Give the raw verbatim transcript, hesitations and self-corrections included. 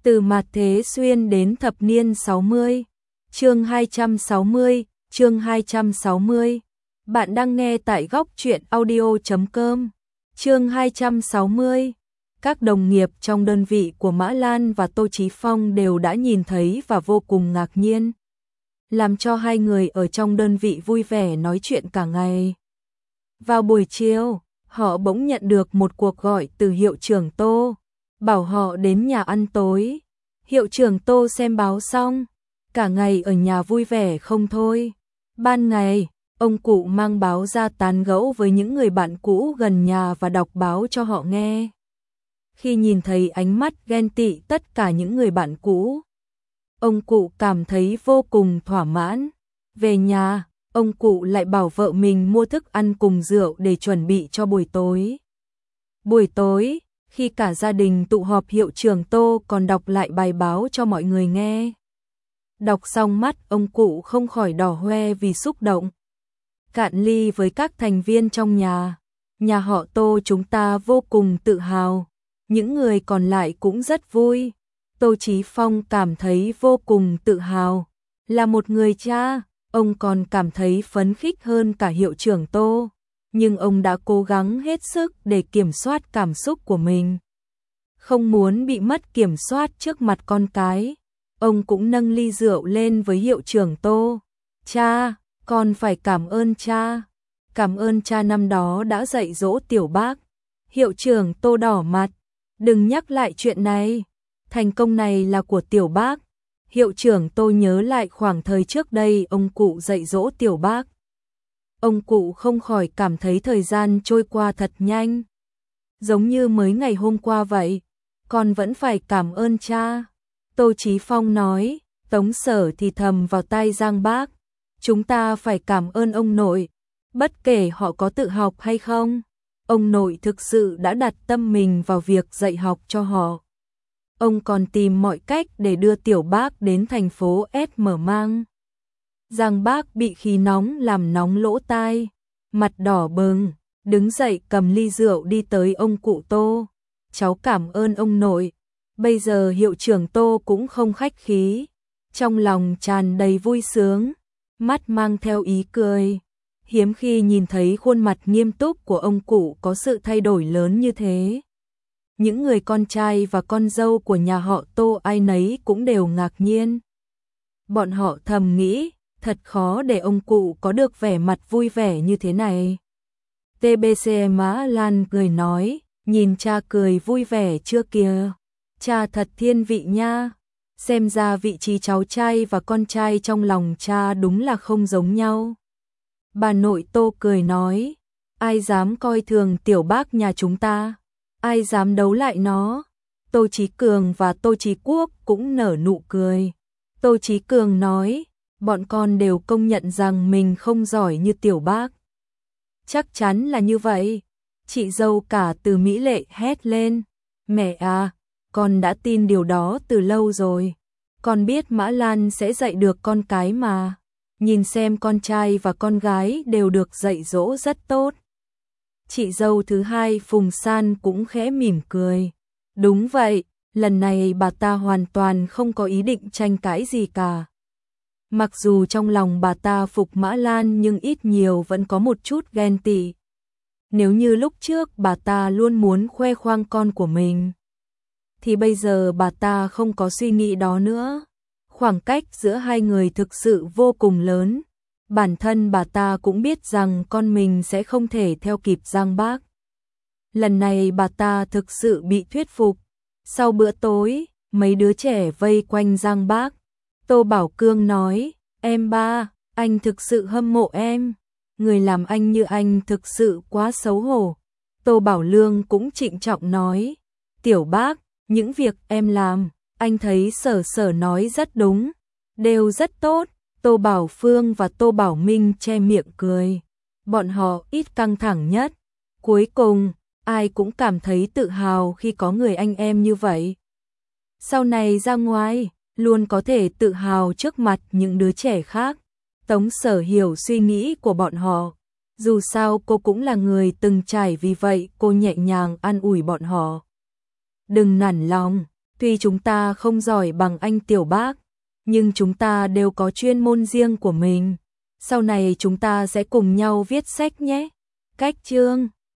Từ mạt thế xuyên đến thập niên sáu mươi. Chương hai trăm sáu mươi, chương hai trăm sáu mươi. Bạn đang nghe tại góc truyện audio chấm com. Chương hai trăm sáu mươi. Các đồng nghiệp trong đơn vị của Mã Lan và Tô Chí Phong đều đã nhìn thấy và vô cùng ngạc nhiên, làm cho hai người ở trong đơn vị vui vẻ nói chuyện cả ngày. Vào buổi chiều, họ bỗng nhận được một cuộc gọi từ hiệu trưởng Tô, bảo họ đến nhà ăn tối. Hiệu trưởng Tô xem báo xong, cả ngày ở nhà vui vẻ không thôi. Ban ngày, ông cụ mang báo ra tán gẫu với những người bạn cũ gần nhà và đọc báo cho họ nghe. Khi nhìn thấy ánh mắt ghen tị tất cả những người bạn cũ, ông cụ cảm thấy vô cùng thỏa mãn. Về nhà, ông cụ lại bảo vợ mình mua thức ăn cùng rượu để chuẩn bị cho buổi tối. Buổi tối, khi cả gia đình tụ họp, hiệu trưởng Tô còn đọc lại bài báo cho mọi người nghe. Đọc xong mắt ông cụ không khỏi đỏ hoe vì xúc động. Cạn ly với các thành viên trong nhà. Nhà họ Tô chúng ta vô cùng tự hào. Những người còn lại cũng rất vui. Tô Chí Phong cảm thấy vô cùng tự hào. Là một người cha, ông còn cảm thấy phấn khích hơn cả hiệu trưởng Tô. Nhưng ông đã cố gắng hết sức để kiểm soát cảm xúc của mình. Không muốn bị mất kiểm soát trước mặt con cái. Ông cũng nâng ly rượu lên với hiệu trưởng Tô. Cha, con phải cảm ơn cha. Cảm ơn cha năm đó đã dạy dỗ Tiểu Bác. Hiệu trưởng Tô đỏ mặt. Đừng nhắc lại chuyện này. Thành công này là của Tiểu Bác. Hiệu trưởng Tô nhớ lại khoảng thời trước đây ông cụ dạy dỗ Tiểu Bác. Ông cụ không khỏi cảm thấy thời gian trôi qua thật nhanh. Giống như mới ngày hôm qua vậy. Con vẫn phải cảm ơn cha. Tô Chí Phong nói. Tống Sở thì thầm vào tai Giang Bác. Chúng ta phải cảm ơn ông nội. Bất kể họ có tự học hay không, ông nội thực sự đã đặt tâm mình vào việc dạy học cho họ. Ông còn tìm mọi cách để đưa Tiểu Bác đến thành phố S mở mang. Giang Bác bị khí nóng làm nóng lỗ tai, mặt đỏ bừng, đứng dậy cầm ly rượu đi tới ông cụ Tô. Cháu cảm ơn ông nội. Bây giờ hiệu trưởng Tô cũng không khách khí, trong lòng tràn đầy vui sướng, mắt mang theo ý cười. Hiếm khi nhìn thấy khuôn mặt nghiêm túc của ông cụ có sự thay đổi lớn như thế. Những người con trai và con dâu của nhà họ Tô ai nấy cũng đều ngạc nhiên. Bọn họ thầm nghĩ, thật khó để ông cụ có được vẻ mặt vui vẻ như thế này. tê bê xê Mã Lan cười nói, nhìn cha cười vui vẻ chưa kìa. Cha thật thiên vị nha. Xem ra vị trí cháu trai và con trai trong lòng cha đúng là không giống nhau. Bà nội Tô cười nói, ai dám coi thường Tiểu Bác nhà chúng ta, ai dám đấu lại nó. Tô Chí Cường và Tô Chí Quốc cũng nở nụ cười. Tô Chí Cường nói, bọn con đều công nhận rằng mình không giỏi như Tiểu Bác. Chắc chắn là như vậy. Chị dâu cả Từ Mỹ Lệ hét lên, mẹ à, con đã tin điều đó từ lâu rồi. Con biết Mã Lan sẽ dạy được con cái mà. Nhìn xem con trai và con gái đều được dạy dỗ rất tốt. Chị dâu thứ hai Phùng San cũng khẽ mỉm cười. Đúng vậy, lần này bà ta hoàn toàn không có ý định tranh cãi gì cả. Mặc dù trong lòng bà ta phục Mã Lan nhưng ít nhiều vẫn có một chút ghen tị. Nếu như lúc trước bà ta luôn muốn khoe khoang con của mình, thì bây giờ bà ta không có suy nghĩ đó nữa. Khoảng cách giữa hai người thực sự vô cùng lớn. Bản thân bà ta cũng biết rằng con mình sẽ không thể theo kịp Giang Bác. Lần này bà ta thực sự bị thuyết phục. Sau bữa tối, mấy đứa trẻ vây quanh Giang Bác. Tô Bảo Cương nói, em ba, anh thực sự hâm mộ em. Người làm anh như anh thực sự quá xấu hổ. Tô Bảo Lương cũng trịnh trọng nói, Tiểu Bác, những việc em làm, anh thấy Sở Sở nói rất đúng, đều rất tốt. Tô Bảo Phương và Tô Bảo Minh che miệng cười. Bọn họ ít căng thẳng nhất. Cuối cùng, ai cũng cảm thấy tự hào khi có người anh em như vậy. Sau này ra ngoài, luôn có thể tự hào trước mặt những đứa trẻ khác. Tống Sở hiểu suy nghĩ của bọn họ. Dù sao cô cũng là người từng trải, vì vậy cô nhẹ nhàng an ủi bọn họ. Đừng nản lòng. Tuy chúng ta không giỏi bằng anh Tiểu Bác, nhưng chúng ta đều có chuyên môn riêng của mình. Sau này chúng ta sẽ cùng nhau viết sách nhé. Cách chương